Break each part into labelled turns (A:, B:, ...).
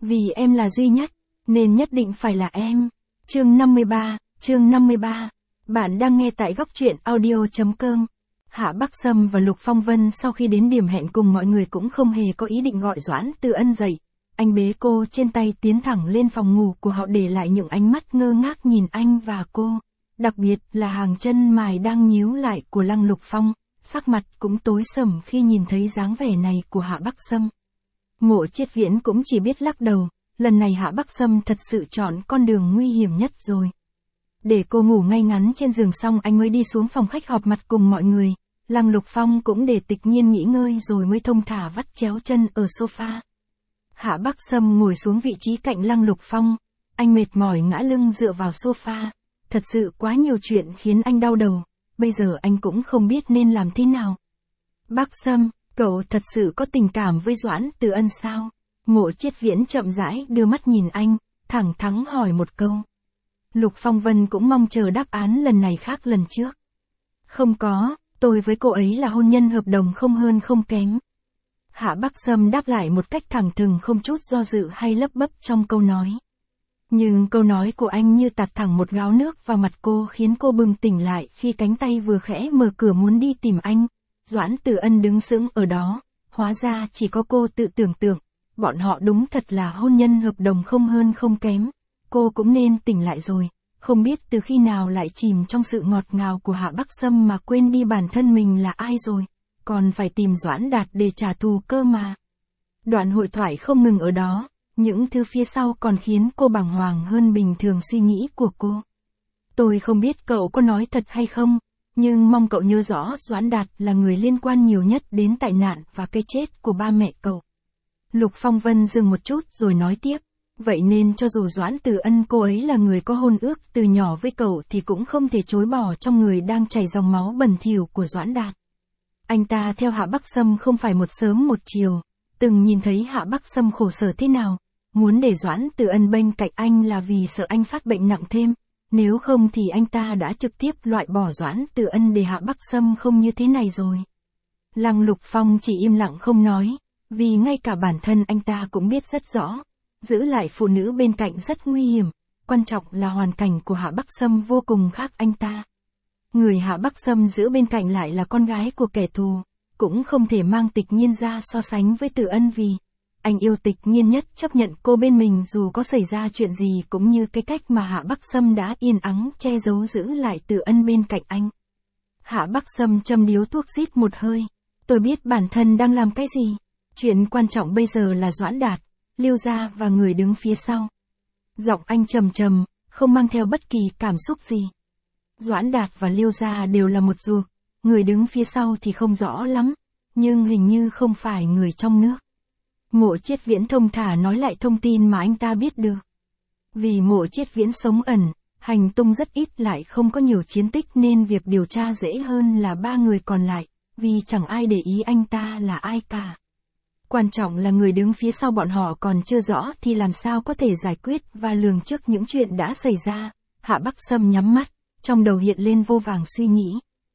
A: Vì em là duy nhất, nên nhất định phải là em. Chương 53. Bạn đang nghe tại góc truyện audio.com. Hạ Bắc Sâm và Lục Phong Vân sau khi đến điểm hẹn cùng mọi người cũng không hề có ý định gọi Doãn Từ Ân dậy. Anh bế cô trên tay tiến thẳng lên phòng ngủ của họ, để lại những ánh mắt ngơ ngác nhìn anh và cô. Đặc biệt là hàng chân mày đang nhíu lại của Lăng Lục Phong, sắc mặt cũng tối sầm khi nhìn thấy dáng vẻ này của Hạ Bắc Sâm. Mộ Chiết Viễn cũng chỉ biết lắc đầu, lần này Hạ Bắc Sâm thật sự chọn con đường nguy hiểm nhất rồi. Để cô ngủ ngay ngắn trên giường xong anh mới đi xuống phòng khách họp mặt cùng mọi người. Lăng Lục Phong cũng để Tịch Nhiên nghỉ ngơi rồi mới thong thả vắt chéo chân ở sofa. Hạ Bắc Sâm ngồi xuống vị trí cạnh Lăng Lục Phong, anh mệt mỏi ngã lưng dựa vào sofa. Thật sự quá nhiều chuyện khiến anh đau đầu, bây giờ anh cũng không biết nên làm thế nào. Bắc Sâm, cậu thật sự có tình cảm với Doãn Từ Ân sao? Mộ Chiết Viễn chậm rãi đưa mắt nhìn anh, thẳng thắn hỏi một câu. Lục Phong Vân cũng mong chờ đáp án lần này khác lần trước. Không có, tôi với cô ấy là hôn nhân hợp đồng không hơn không kém. Hạ Bắc Sâm đáp lại một cách thẳng thừng, không chút do dự hay lấp bấp trong câu nói. Nhưng câu nói của anh như tạt thẳng một gáo nước vào mặt cô, khiến cô bừng tỉnh lại khi cánh tay vừa khẽ mở cửa muốn đi tìm anh. Doãn Từ Ân đứng sững ở đó, hóa ra chỉ có cô tự tưởng tượng, bọn họ đúng thật là hôn nhân hợp đồng không hơn không kém. Cô cũng nên tỉnh lại rồi, không biết từ khi nào lại chìm trong sự ngọt ngào của Hạ Bắc Sâm mà quên đi bản thân mình là ai rồi, còn phải tìm Doãn Đạt để trả thù cơ mà. Đoạn hội thoại không ngừng ở đó, những thứ phía sau còn khiến cô bàng hoàng hơn bình thường suy nghĩ của cô. Tôi không biết cậu có nói thật hay không, nhưng mong cậu nhớ rõ Doãn Đạt là người liên quan nhiều nhất đến tai nạn và cái chết của ba mẹ cậu. Lục Phong Vân dừng một chút rồi nói tiếp. Vậy nên cho dù Doãn Từ Ân cô ấy là người có hôn ước từ nhỏ với cậu thì cũng không thể chối bỏ trong người đang chảy dòng máu bẩn thỉu của Doãn Đạt. Anh ta theo Hạ Bắc Sâm không phải một sớm một chiều, từng nhìn thấy Hạ Bắc Sâm khổ sở thế nào, muốn để Doãn Từ Ân bên cạnh anh là vì sợ anh phát bệnh nặng thêm, nếu không thì anh ta đã trực tiếp loại bỏ Doãn Từ Ân để Hạ Bắc Sâm không như thế này rồi. Lăng Lục Phong chỉ im lặng không nói, vì ngay cả bản thân anh ta cũng biết rất rõ. Giữ lại phụ nữ bên cạnh rất nguy hiểm, quan trọng là hoàn cảnh của Hạ Bắc Sâm vô cùng khác anh ta. Người Hạ Bắc Sâm giữ bên cạnh lại là con gái của kẻ thù, cũng không thể mang Tịch Nhiên ra so sánh với Từ Ân vì anh yêu Tịch Nhiên nhất, chấp nhận cô bên mình dù có xảy ra chuyện gì, cũng như cái cách mà Hạ Bắc Sâm đã yên ắng che giấu giữ lại Từ Ân bên cạnh anh. Hạ Bắc Sâm châm điếu thuốc rít một hơi. Tôi biết bản thân đang làm cái gì. Chuyện quan trọng bây giờ là Doãn Đạt, Lưu Gia và người đứng phía sau. Giọng anh trầm trầm, không mang theo bất kỳ cảm xúc gì. Doãn Đạt và Lưu Gia đều là một ruột, người đứng phía sau thì không rõ lắm, nhưng hình như không phải người trong nước. Mộ Chiết Viễn thông thả nói lại thông tin mà anh ta biết được. Vì Mộ Chiết Viễn sống ẩn, hành tung rất ít lại không có nhiều chiến tích nên việc điều tra dễ hơn là ba người còn lại, vì chẳng ai để ý anh ta là ai cả. Quan trọng là người đứng phía sau bọn họ còn chưa rõ thì làm sao có thể giải quyết và lường trước những chuyện đã xảy ra. Hạ Bắc Sâm nhắm mắt, trong đầu hiện lên vô vàng suy nghĩ.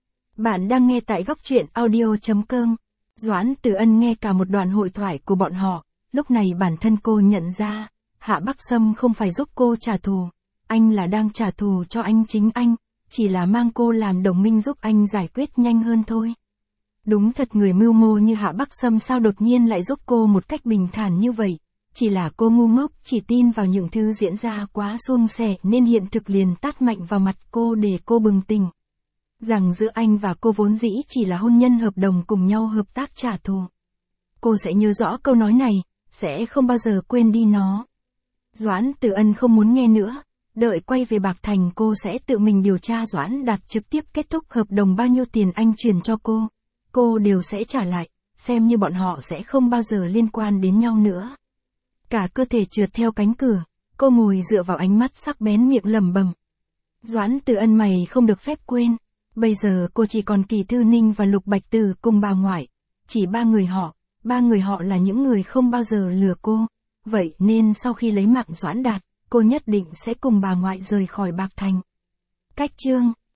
A: Bạn đang nghe tại góc truyện audio.com. Doãn Từ Ân nghe cả một đoạn hội thoại của bọn họ, lúc này bản thân cô nhận ra, Hạ Bắc Sâm không phải giúp cô trả thù, anh là đang trả thù cho anh chính anh, chỉ là mang cô làm đồng minh giúp anh giải quyết nhanh hơn thôi. Đúng thật, người mưu mô như Hạ Bắc Sâm sao đột nhiên lại giúp cô một cách bình thản như vậy, chỉ là cô ngu ngốc chỉ tin vào những thứ diễn ra quá suôn sẻ nên hiện thực liền tát mạnh vào mặt cô để cô bừng tỉnh. Rằng giữa anh và cô vốn dĩ chỉ là hôn nhân hợp đồng cùng nhau hợp tác trả thù. Cô sẽ nhớ rõ câu nói này, sẽ không bao giờ quên đi nó. Doãn Từ Ân không muốn nghe nữa, đợi quay về Bạc Thành cô sẽ tự mình điều tra Doãn Đạt trực tiếp kết thúc hợp đồng bao nhiêu tiền anh chuyển cho cô đều sẽ trả lại, xem như bọn họ sẽ không bao giờ liên quan đến nhau nữa. Cả cơ thể trượt theo cánh cửa, cô ngồi dựa vào ánh mắt sắc bén, miệng lẩm bẩm. Doãn Từ Ân mày không được phép quên, bây giờ cô chỉ còn Kỳ Thư Ninh và Lục Bạch Từ cùng bà ngoại, chỉ ba người họ là những người không bao giờ lừa cô, vậy nên sau khi lấy mạng Doãn Đạt, cô nhất định sẽ cùng bà ngoại rời khỏi Bạc Thành. Cách chương